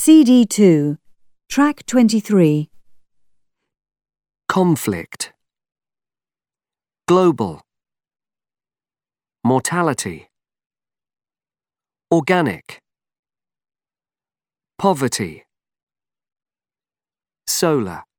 CD2, Track 23. Conflict. Global. Mortality. Organic. Poverty. Solar.